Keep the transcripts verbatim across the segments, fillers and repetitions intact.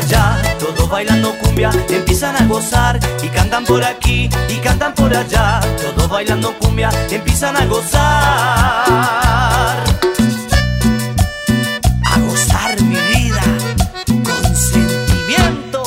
allá, todos bailando cumbia, empiezan a gozar y cantan por aquí y cantan por allá, todos bailando cumbia, empiezan a gozar. A gozar mi vida con sentimientos.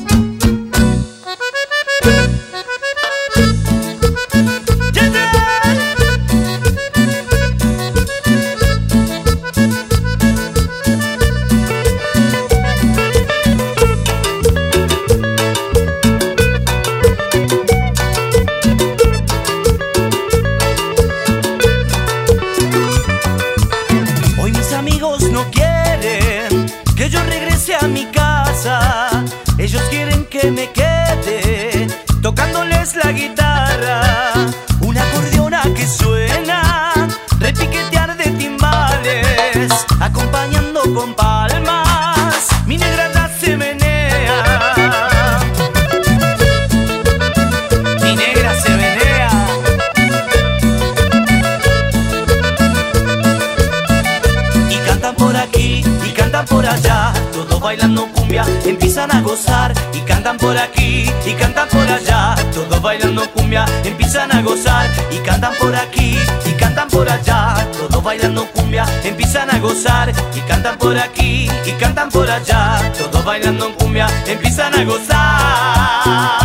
No quieren que yo regrese a mi casa, ellos quieren que me quede tocándoles la guitarra, una acordeona que suena, repiquetear de timbales, acompañando con palmas, mi negra ya se menea, mi negra se menea. Por aquí y cantan por allá, todos bailando cumbia, empiezan a gozar y cantan por aquí y cantan por allá, todos bailando cumbia, empiezan a gozar y cantan por aquí y cantan por allá, todos bailando cumbia, empiezan a gozar y cantan por aquí y cantan por allá, todos bailando cumbia, empiezan a gozar.